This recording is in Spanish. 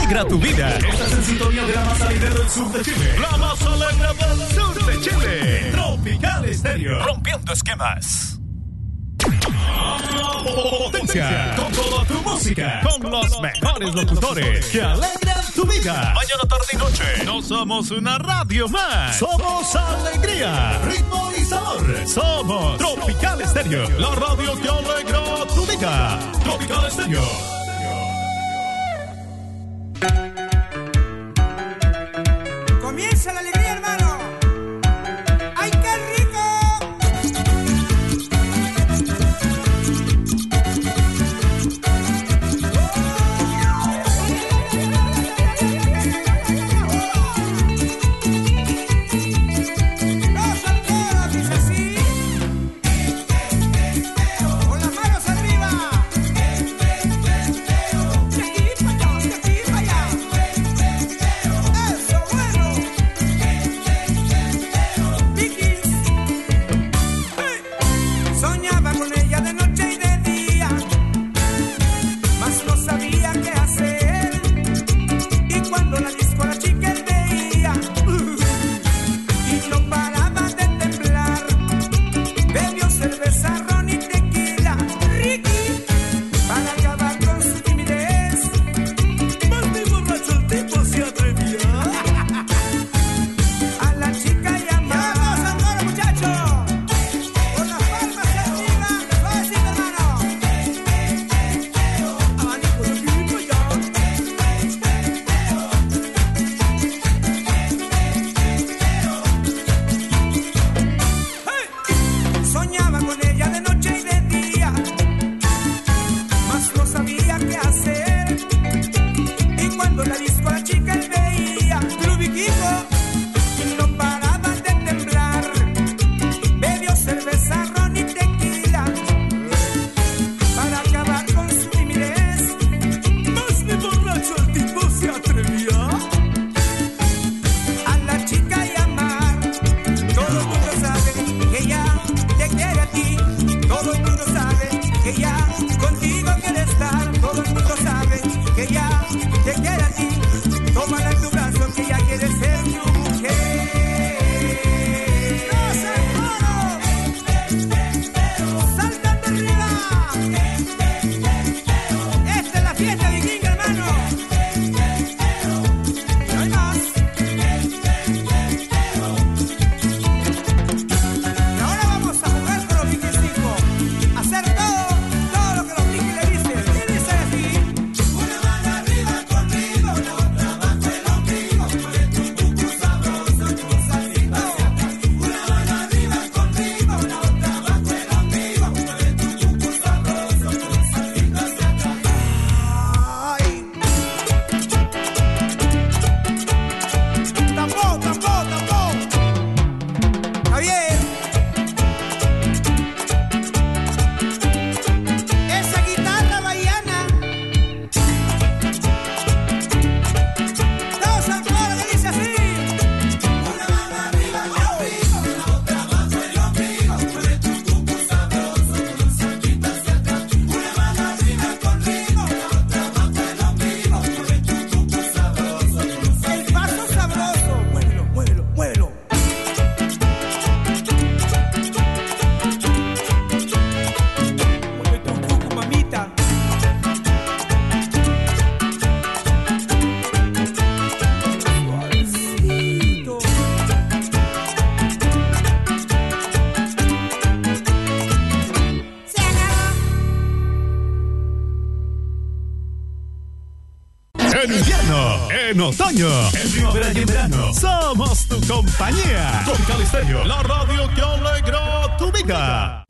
alegra tu vida. Estás en sintonía de la más alegre del sur de Chile. La más alegre del sur de Chile. Tropical Estéreo. Rompiendo esquemas. Potencia. Con toda tu música. Con los mejores locutores que alegran tu vida. Mañana, tarde y noche. No somos una radio más. Somos alegría, ritmo y sabor. Somos Tropical Estéreo. La radio que alegra tu vida. Tropical Estéreo. Comienza la alegría, hermano. ¡Ay, qué rico! Los alcoholos, dice así. Con las manos arriba. De aquí para allá, de aquí para allá. Eso, bueno. Vicky. Soñaba con ella de noche y de día, mas no sabía qué hacer. Y cuando la disco a la chica él veía, y no paraba de temblar. Bebió cerveza, ron y tequila, Ricky, para acabar con su timidez. Más de borracho el tipo se atrevía a la chica llamar. ¡Ya vamos, Andorra, muchachos! Con las palmas arriba, suavecito, hermano. Abanico de aquí para allá. Soñaba con ella de noche y de día, mas no sabía qué hacer. Y cuando la disco a la chica él veía, Rubiquito, y no paraba de temblar. Bebió cerveza, ron y tequila, para acabar con su timidez. Más de borracho el tipo se atrevía a la chica llamar. Todo el mundo sabe que ella te quiere a ti. Todo el mundo sabe que ella contigo quiere estar. Todo el mundo sabe que ella te quiere a ti. Tómala en tu brazo que ella quiere ser tu mujer. ¡Los hermanos! ¡Saltando arriba! Esta es la fiesta vikinga, hermano. Y no hay más. Y ahora vamos a jugar con los vikingsicos. Hacer todo lo que los vikings le dicen. Y dice así: una mano arriba conmigo, la otra bajo el ombligo. Mueve tu cucu sabroso, cruzadito hacia atrás. Una mano arriba conmigo, la otra bajo el ombligo. Mueve tu cucu sabroso, cruzadito hacia atrás. Ay. Tampoco. Javier. Esa guitarra baiana. Dos alcoholes que dice así. Una mano arriba conmigo, la otra bajo el ombligo. Mueve tu cucu sabroso, cruzadito hacia atrás. Una mano arriba conmigo, la otra bajo el ombligo. Mueve tu cucu sabroso, cruzadito. El paso sabroso. Muévelo. Mueve tu cucu, mamita. Suavecito. Se acabó. En invierno, en otoño, en primavera y en verano, somos tu compañía. Tropical Estéreo, la radio que alegra tu vida.